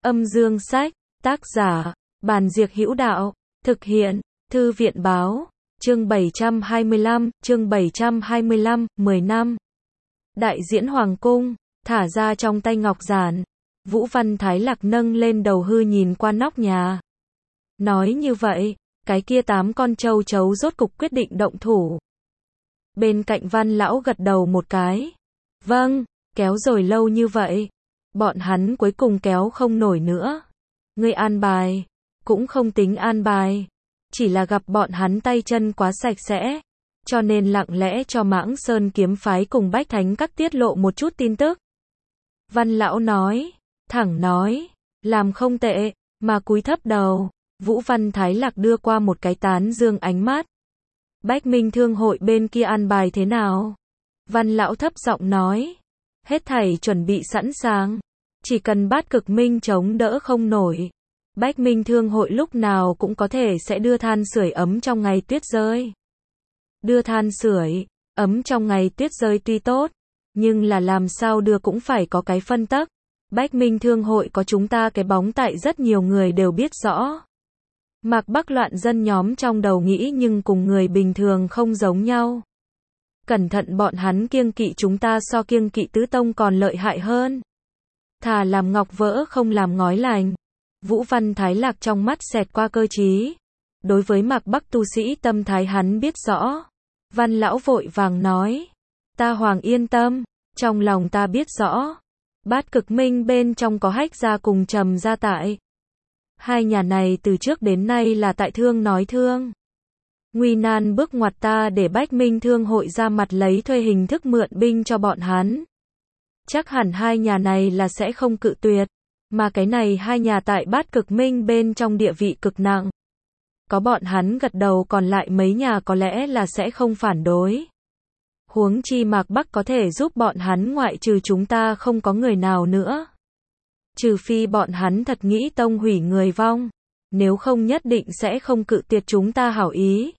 Âm dương sách, tác giả, Bàn Diệc Hữu Đạo, thực hiện, Thư viện Báo, chương 725, 10 năm. Đại diễn Hoàng cung, thả ra trong tay ngọc giản. Vũ Văn Thái Lạc nâng lên đầu hư nhìn qua nóc nhà. Nói như vậy, cái kia 8 con châu chấu rốt cục quyết định động thủ. Bên cạnh Văn lão gật đầu một cái. Vâng, kéo rồi lâu như vậy. Bọn hắn cuối cùng kéo không nổi nữa. Ngươi an bài, cũng không tính an bài. Chỉ là gặp bọn hắn tay chân quá sạch sẽ. Cho nên lặng lẽ cho Mãng Sơn kiếm phái cùng Bách Thánh Các tiết lộ một chút tin tức. Văn lão nói, thẳng nói, làm không tệ, mà cúi thấp đầu. Vũ Văn Thái Lạc đưa qua một cái tán dương ánh mắt. Bách Minh Thương hội bên kia an bài thế nào? Văn lão thấp giọng nói, hết thảy chuẩn bị sẵn sàng. Chỉ cần Bát Cực Minh chống đỡ không nổi. Bách Minh Thương hội lúc nào cũng có thể sẽ đưa than sưởi ấm trong ngày tuyết rơi. Đưa than sưởi ấm trong ngày tuyết rơi tuy tốt, nhưng là làm sao đưa cũng phải có cái phân tắc. Bách Minh Thương hội có chúng ta cái bóng tại rất nhiều người đều biết rõ. Mạc Bắc loạn dân nhóm trong đầu nghĩ nhưng cùng người bình thường không giống nhau. Cẩn thận bọn hắn kiêng kỵ chúng ta so kiêng kỵ tứ tông còn lợi hại hơn. Thà làm ngọc vỡ không làm ngói lành. Vũ Văn Thái Lạc trong mắt xẹt qua cơ trí. Đối với Mạc Bắc tu sĩ tâm thái hắn biết rõ. Văn lão vội vàng nói. Ta Hoàng yên tâm, trong lòng ta biết rõ. Bát Cực Minh bên trong có Hách gia cùng Trầm gia tại. Hai nhà này từ trước đến nay là tại thương nói thương. Nguy nan bước ngoặt ta để Bách Minh Thương hội ra mặt lấy thuê hình thức mượn binh cho bọn hắn. Chắc hẳn hai nhà này là sẽ không cự tuyệt. Mà cái này hai nhà tại Bát Cực Minh bên trong địa vị cực nặng. Có bọn hắn gật đầu còn lại mấy nhà có lẽ là sẽ không phản đối. Huống chi Mạc Bắc có thể giúp bọn hắn ngoại trừ chúng ta không có người nào nữa. Trừ phi bọn hắn thật nghĩ tông hủy người vong. Nếu không nhất định sẽ không cự tuyệt chúng ta hảo ý.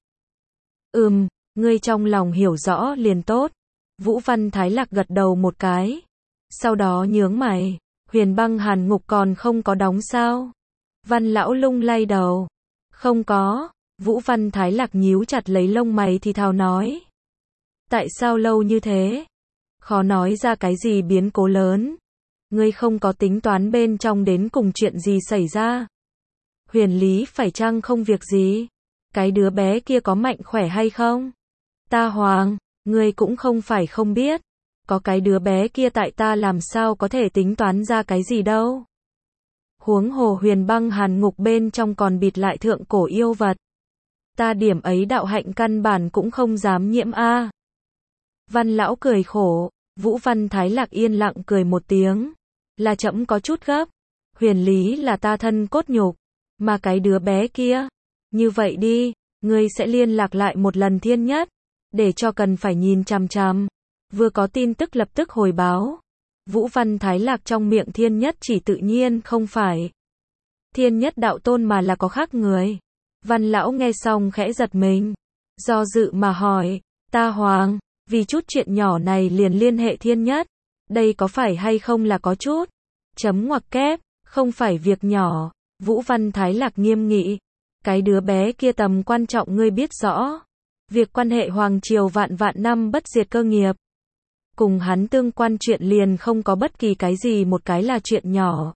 Ngươi trong lòng hiểu rõ liền tốt. Vũ Văn Thái Lạc gật đầu một cái. Sau đó nhướng mày. Huyền Băng Hàn Ngục còn không có đóng sao? Văn lão lung lay đầu. Không có. Vũ Văn Thái Lạc nhíu chặt lấy lông mày thì thào nói. Tại sao lâu như thế? Khó nói ra cái gì biến cố lớn. Ngươi không có tính toán bên trong đến cùng chuyện gì xảy ra. Huyền Lý phải chăng không việc gì? Cái đứa bé kia có mạnh khỏe hay không? Ta Hoàng, ngươi cũng không phải không biết. Có cái đứa bé kia tại ta làm sao có thể tính toán ra cái gì đâu. Huống hồ Huyền Băng Hàn Ngục bên trong còn bịt lại thượng cổ yêu vật. Ta điểm ấy đạo hạnh căn bản cũng không dám nhiễm a. Văn lão cười khổ. Vũ Văn Thái Lạc yên lặng cười một tiếng. Là trẫm có chút gấp. Huyền Lý là ta thân cốt nhục. Mà cái đứa bé kia. Như vậy đi, ngươi sẽ liên lạc lại một lần Thiên Nhất. Để cho cần phải nhìn chằm chằm. Vừa có tin tức lập tức hồi báo. Vũ Văn Thái Lạc trong miệng Thiên Nhất chỉ tự nhiên không phải Thiên Nhất đạo tôn mà là có khác người. Văn lão nghe xong khẽ giật mình. Do dự mà hỏi. Ta Hoàng, vì chút chuyện nhỏ này liền liên hệ Thiên Nhất. Đây có phải hay không là có chút chấm ngoặc kép, không phải việc nhỏ. Vũ Văn Thái Lạc nghiêm nghị. Cái đứa bé kia tầm quan trọng ngươi biết rõ. Việc quan hệ Hoàng triều vạn vạn năm bất diệt cơ nghiệp. Cùng hắn tương quan chuyện liền không có bất kỳ cái gì một cái là chuyện nhỏ.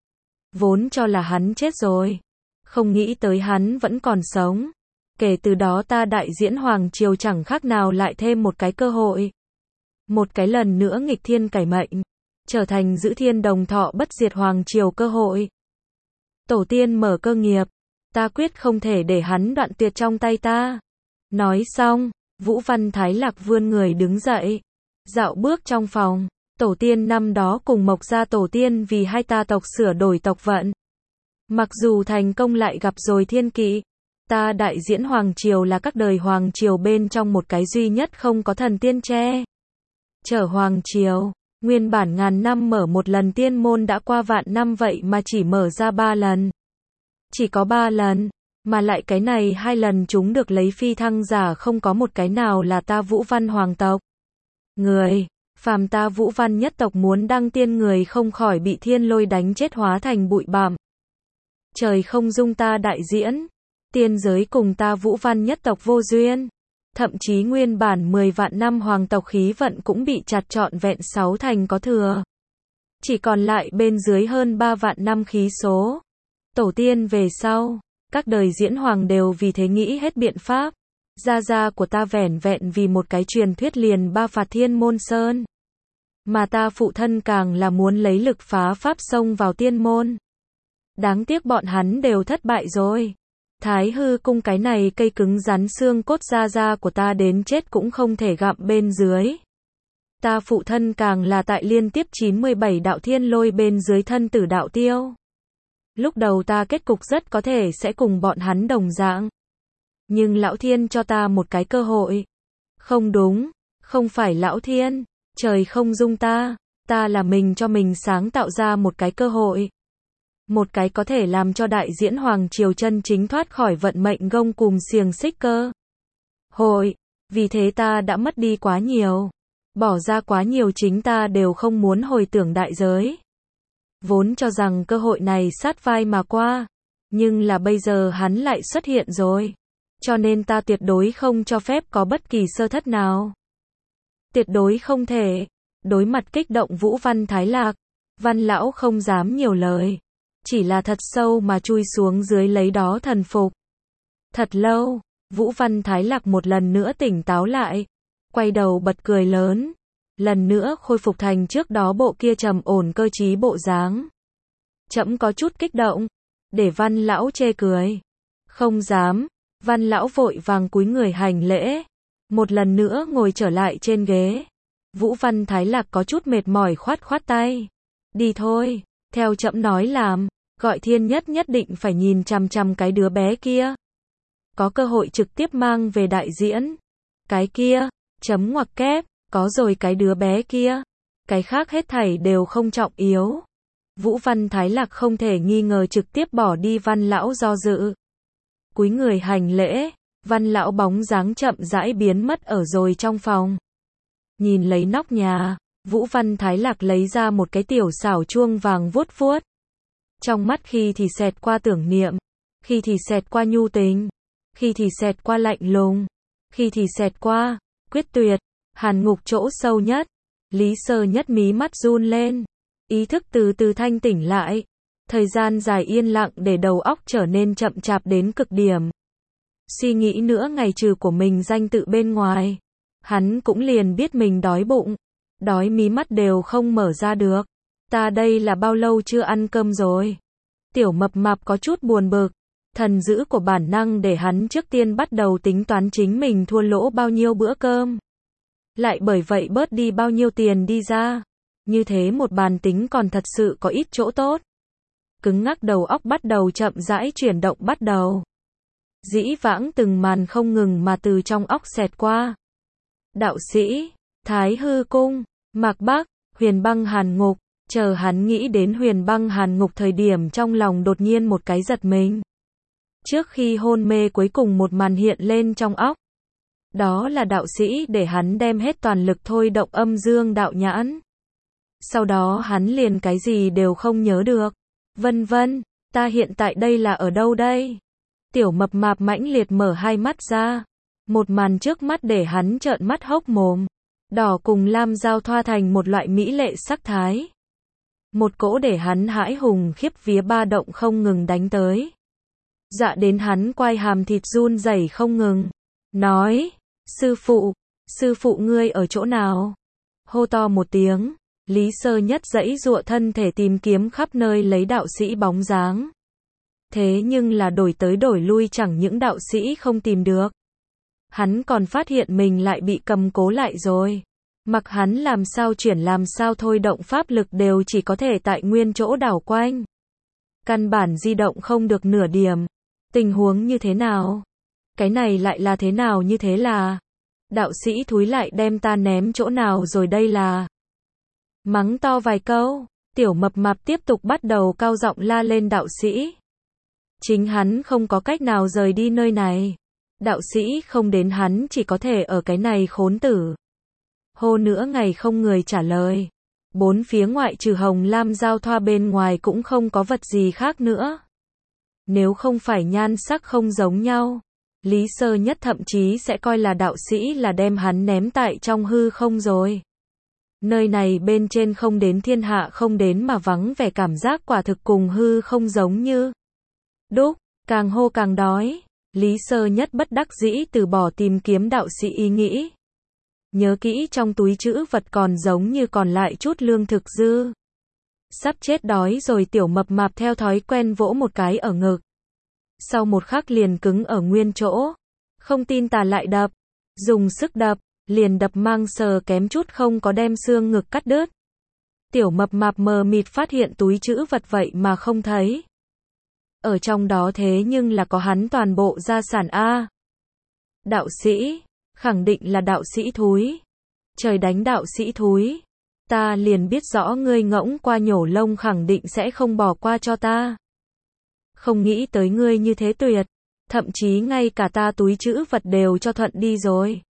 Vốn cho là hắn chết rồi. Không nghĩ tới hắn vẫn còn sống. Kể từ đó ta đại diễn Hoàng triều chẳng khác nào lại thêm một cái cơ hội. Một cái lần nữa nghịch thiên cải mệnh. Trở thành giữ thiên đồng thọ bất diệt Hoàng triều cơ hội. Tổ tiên mở cơ nghiệp. Ta quyết không thể để hắn đoạn tuyệt trong tay ta. Nói xong, Vũ Văn Thái Lạc vươn người đứng dậy. Dạo bước trong phòng. Tổ tiên năm đó cùng Mộc gia tổ tiên vì hai ta tộc sửa đổi tộc vận. Mặc dù thành công lại gặp rồi thiên kỵ. Ta đại diễn Hoàng triều là các đời Hoàng triều bên trong một cái duy nhất không có thần tiên che chở Hoàng triều. Nguyên bản ngàn năm mở một lần tiên môn đã qua vạn năm vậy mà chỉ mở ra 3 lần. Chỉ có 3 lần. Mà lại cái này 2 lần chúng được lấy phi thăng giả không có một cái nào là ta Vũ Văn Hoàng tộc. Người. Phàm ta Vũ Văn nhất tộc muốn đăng tiên người không khỏi bị thiên lôi đánh chết hóa thành bụi bặm. Trời không dung ta đại diễn, tiên giới cùng ta Vũ Văn nhất tộc vô duyên. Thậm chí nguyên bản 10 vạn năm hoàng tộc khí vận cũng bị chặt trọn vẹn 6 thành có thừa. Chỉ còn lại bên dưới hơn 3 vạn năm khí số. Tổ tiên về sau, các đời diễn hoàng đều vì thế nghĩ hết biện pháp. Gia gia của ta vẻn vẹn vì một cái truyền thuyết liền ba phạt Thiên Môn Sơn. Mà ta phụ thân càng là muốn lấy lực phá pháp xông vào tiên môn. Đáng tiếc bọn hắn đều thất bại rồi. Thái hư cung cái này cây cứng rắn xương cốt gia gia của ta đến chết cũng không thể gặm bên dưới. Ta phụ thân càng là tại liên tiếp 97 đạo thiên lôi bên dưới thân tử đạo tiêu. Lúc đầu ta kết cục rất có thể sẽ cùng bọn hắn đồng dạng. Nhưng lão thiên cho ta một cái cơ hội. Không đúng, không phải lão thiên, trời không dung ta là mình cho mình sáng tạo ra một cái cơ hội. Một cái có thể làm cho đại diễn hoàng triều chân chính thoát khỏi vận mệnh gông cùm xiềng xích cơ hội. Vì thế ta đã mất đi quá nhiều. Bỏ ra quá nhiều chính ta đều không muốn hồi tưởng đại giới. Vốn cho rằng cơ hội này sát vai mà qua. Nhưng là bây giờ hắn lại xuất hiện rồi. Cho nên ta tuyệt đối không cho phép có bất kỳ sơ thất nào. Tuyệt đối không thể. Đối mặt kích động Vũ Văn Thái Lạc, Văn lão không dám nhiều lời. Chỉ là thật sâu mà chui xuống dưới lấy đó thần phục. Thật lâu, Vũ Văn Thái Lạc một lần nữa tỉnh táo lại. Quay đầu bật cười lớn. Lần nữa khôi phục thành trước đó bộ kia trầm ổn cơ trí bộ dáng. Trẫm có chút kích động. Để Văn lão chê cười. Không dám. Văn lão vội vàng cúi người hành lễ. Một lần nữa ngồi trở lại trên ghế. Vũ Văn Thái Lạc có chút mệt mỏi khoát khoát tay. Đi thôi, theo trẫm nói làm. Gọi Thiên Nhất nhất định phải nhìn chằm chằm cái đứa bé kia. Có cơ hội trực tiếp mang về đại diễn. Cái kia, chấm ngoặc kép, có rồi cái đứa bé kia. Cái khác hết thảy đều không trọng yếu. Vũ Văn Thái Lạc không thể nghi ngờ trực tiếp bỏ đi Văn lão do dự. Cúi người hành lễ, Văn lão bóng dáng chậm rãi biến mất ở rồi trong phòng. Nhìn lấy nóc nhà, Vũ Văn Thái Lạc lấy ra một cái tiểu xảo chuông vàng vuốt vuốt. Trong mắt khi thì xẹt qua tưởng niệm, khi thì xẹt qua nhu tình, khi thì xẹt qua lạnh lùng, khi thì xẹt qua quyết tuyệt. Hàn ngục chỗ sâu nhất, Lý Sơ Nhất mí mắt run lên, ý thức từ từ thanh tỉnh lại. Thời gian dài yên lặng để đầu óc trở nên chậm chạp đến cực điểm. Suy nghĩ nữa ngày trừ của mình danh tự bên ngoài. Hắn cũng liền biết mình đói bụng. Đói mí mắt đều không mở ra được. Ta đây là bao lâu chưa ăn cơm rồi? Tiểu mập mạp có chút buồn bực. Thần dữ của bản năng để hắn trước tiên bắt đầu tính toán chính mình thua lỗ bao nhiêu bữa cơm. Lại bởi vậy bớt đi bao nhiêu tiền đi ra. Như thế một bàn tính còn thật sự có ít chỗ tốt. Cứng ngắc đầu óc bắt đầu chậm rãi chuyển động bắt đầu. Dĩ vãng từng màn không ngừng mà từ trong óc xẹt qua. Đạo sĩ, Thái hư cung, Mạc Bắc, Huyền Băng Hàn Ngục. Chờ hắn nghĩ đến Huyền Băng Hàn Ngục thời điểm trong lòng đột nhiên một cái giật mình. Trước khi hôn mê cuối cùng một màn hiện lên trong óc. Đó là đạo sĩ để hắn đem hết toàn lực thôi động âm dương đạo nhãn. Sau đó hắn liền cái gì đều không nhớ được. Vân vân, ta hiện tại đây là ở đâu đây? Tiểu mập mạp mãnh liệt mở hai mắt ra. Một màn trước mắt để hắn trợn mắt hốc mồm. Đỏ cùng lam giao thoa thành một loại mỹ lệ sắc thái. Một cỗ để hắn hãi hùng khiếp vía ba động không ngừng đánh tới. Dạ đến hắn quai hàm thịt run rẩy không ngừng. Nói, sư phụ ngươi ở chỗ nào? Hô to một tiếng. Lý Sơ Nhất giãy giụa thân thể tìm kiếm khắp nơi lấy đạo sĩ bóng dáng. Thế nhưng là đổi tới đổi lui chẳng những đạo sĩ không tìm được. Hắn còn phát hiện mình lại bị cầm cố lại rồi. Mặc hắn làm sao chuyển làm sao thôi động pháp lực đều chỉ có thể tại nguyên chỗ đảo quanh. Căn bản di động không được nửa điểm. Tình huống như thế nào? Cái này lại là thế nào như thế là? Đạo sĩ thúi lại đem ta ném chỗ nào rồi đây là? Mắng to vài câu, tiểu mập mạp tiếp tục bắt đầu cao giọng la lên đạo sĩ. Chính hắn không có cách nào rời đi nơi này. Đạo sĩ không đến hắn chỉ có thể ở cái này khốn tử. Hô nữa ngày không người trả lời. Bốn phía ngoại trừ hồng lam giao thoa bên ngoài cũng không có vật gì khác nữa. Nếu không phải nhan sắc không giống nhau, Lý Sơ Nhất thậm chí sẽ coi là đạo sĩ là đem hắn ném tại trong hư không rồi. Nơi này bên trên không đến thiên hạ không đến mà vắng vẻ cảm giác quả thực cùng hư không giống như đúc, càng hô càng đói. Lý Sơ Nhất bất đắc dĩ từ bỏ tìm kiếm đạo sĩ ý nghĩ. Nhớ kỹ trong túi trữ vật còn giống như còn lại chút lương thực dư. Sắp chết đói rồi tiểu mập mạp theo thói quen vỗ một cái ở ngực. Sau một khắc liền cứng ở nguyên chỗ. Không tin tà lại đập. Dùng sức đập, liền đập mang sờ kém chút không có đem xương ngực cắt đứt. Tiểu mập mạp mờ mịt phát hiện túi trữ vật vậy mà không thấy. Ở trong đó thế nhưng là có hắn toàn bộ gia sản A. Đạo sĩ, khẳng định là đạo sĩ thúi. Trời đánh đạo sĩ thúi. Ta liền biết rõ ngươi ngỗng qua nhổ lông khẳng định sẽ không bỏ qua cho ta. Không nghĩ tới ngươi như thế tuyệt. Thậm chí ngay cả ta túi trữ vật đều cho thuận đi rồi.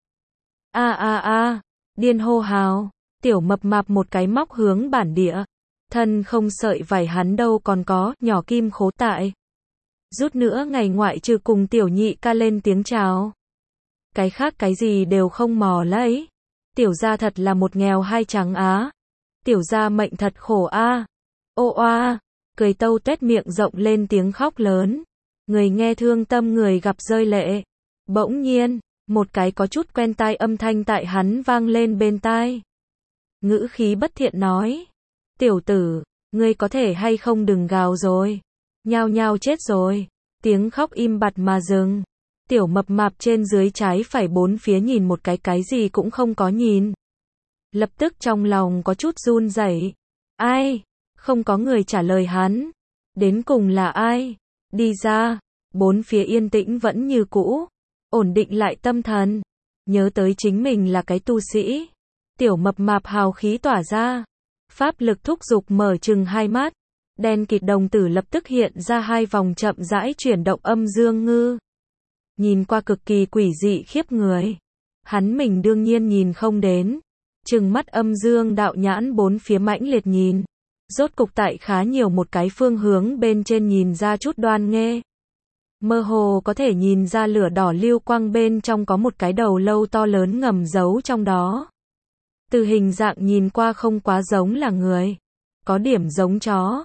Điên hô hào. Tiểu mập mạp một cái móc hướng bản địa. Thân không sợi vải hắn đâu còn có, nhỏ kim khố tại. Rút nữa ngày ngoại trừ cùng tiểu nhị ca lên tiếng chào. Cái khác cái gì đều không mò lấy. Tiểu gia thật là một nghèo hai trắng á. Tiểu gia mệnh thật khổ a. Ô oa, cười tâu tuét miệng rộng lên tiếng khóc lớn. Người nghe thương tâm người gặp rơi lệ. Bỗng nhiên, một cái có chút quen tai âm thanh tại hắn vang lên bên tai. Ngữ khí bất thiện nói. Tiểu tử, ngươi có thể hay không đừng gào rồi. Nhao nhao chết rồi. Tiếng khóc im bặt mà dừng. Tiểu mập mạp trên dưới trái phải bốn phía nhìn một cái gì cũng không có nhìn. Lập tức trong lòng có chút run rẩy. Ai? Không có người trả lời hắn. Đến cùng là ai? Đi ra. Bốn phía yên tĩnh vẫn như cũ. Ổn định lại tâm thần. Nhớ tới chính mình là cái tu sĩ. Tiểu mập mạp hào khí tỏa ra. Pháp lực thúc giục mở chừng hai mắt. Đen kịt đồng tử lập tức hiện ra hai vòng chậm rãi chuyển động âm dương ngư. Nhìn qua cực kỳ quỷ dị khiếp người. Hắn mình đương nhiên nhìn không đến. Trừng mắt âm dương đạo nhãn bốn phía mãnh liệt nhìn. Rốt cục tại khá nhiều một cái phương hướng bên trên nhìn ra chút đoan nghe. Mơ hồ có thể nhìn ra lửa đỏ lưu quang bên trong có một cái đầu lâu to lớn ngầm giấu trong đó. Từ hình dạng nhìn qua không quá giống là người. Có điểm giống chó.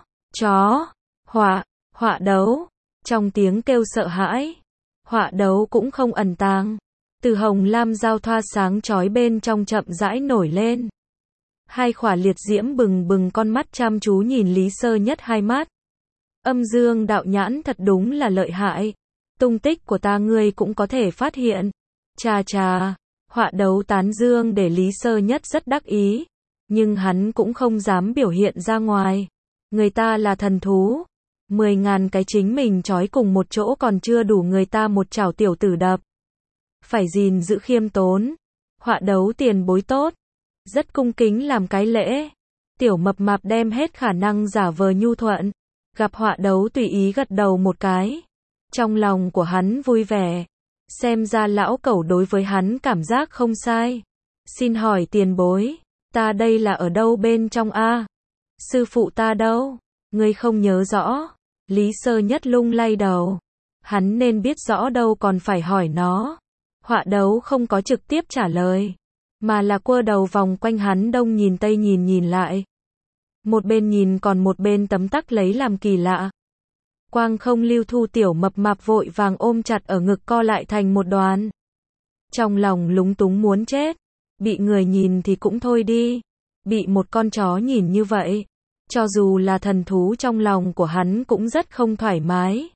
Họa đấu. Trong tiếng kêu sợ hãi. Họa đấu cũng không ẩn tàng. Từ hồng lam giao thoa sáng chói bên trong chậm rãi nổi lên. Hai khỏa liệt diễm bừng bừng con mắt chăm chú nhìn Lý Sơ Nhất hai mắt. Âm dương đạo nhãn thật đúng là lợi hại. Tung tích của ta ngươi cũng có thể phát hiện. Chà, họa đấu tán dương để Lý Sơ Nhất rất đắc ý. Nhưng hắn cũng không dám biểu hiện ra ngoài. Người ta là thần thú. 10.000 cái chính mình trói cùng một chỗ còn chưa đủ người ta một chảo tiểu tử đập. Phải gìn giữ khiêm tốn. Họa đấu tiền bối tốt. Rất cung kính làm cái lễ. Tiểu mập mạp đem hết khả năng giả vờ nhu thuận. Gặp họa đấu tùy ý gật đầu một cái. Trong lòng của hắn vui vẻ. Xem ra lão cẩu đối với hắn cảm giác không sai. Xin hỏi tiền bối. Ta đây là ở đâu bên trong a? Sư phụ ta đâu? Ngươi không nhớ rõ. Lý Sơ Nhất lung lay đầu. Hắn nên biết rõ đâu còn phải hỏi nó. Họa đấu không có trực tiếp trả lời. Mà là quơ đầu vòng quanh hắn đông nhìn tây nhìn lại. Một bên nhìn còn một bên tấm tắc lấy làm kỳ lạ. Quang không lưu thu tiểu mập mạp vội vàng ôm chặt ở ngực co lại thành một đoàn. Trong lòng lúng túng muốn chết. Bị người nhìn thì cũng thôi đi. Bị một con chó nhìn như vậy. Cho dù là thần thú trong lòng của hắn cũng rất không thoải mái.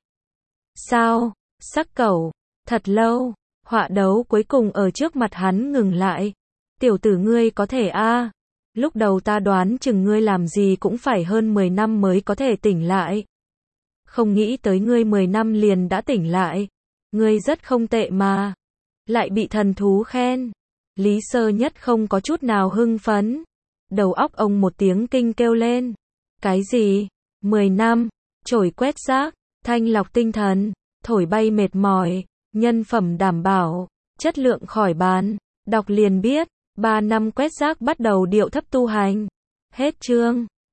Sao? Sắc cẩu. Thật lâu. Họa đấu cuối cùng ở trước mặt hắn ngừng lại. Tiểu tử ngươi có thể a? Lúc đầu ta đoán chừng ngươi làm gì cũng phải hơn 10 năm mới có thể tỉnh lại. Không nghĩ tới ngươi 10 năm liền đã tỉnh lại. Ngươi rất không tệ mà. Lại bị thần thú khen. Lý Sơ Nhất không có chút nào hưng phấn. Đầu óc ông một tiếng kinh kêu lên. Cái gì? 10 năm. Chổi quét rác. Thanh lọc tinh thần. Thổi bay mệt mỏi. Nhân phẩm đảm bảo. Chất lượng khỏi bàn. Đọc liền biết. 3 năm quét rác bắt đầu điệu thấp tu hành. Hết chương.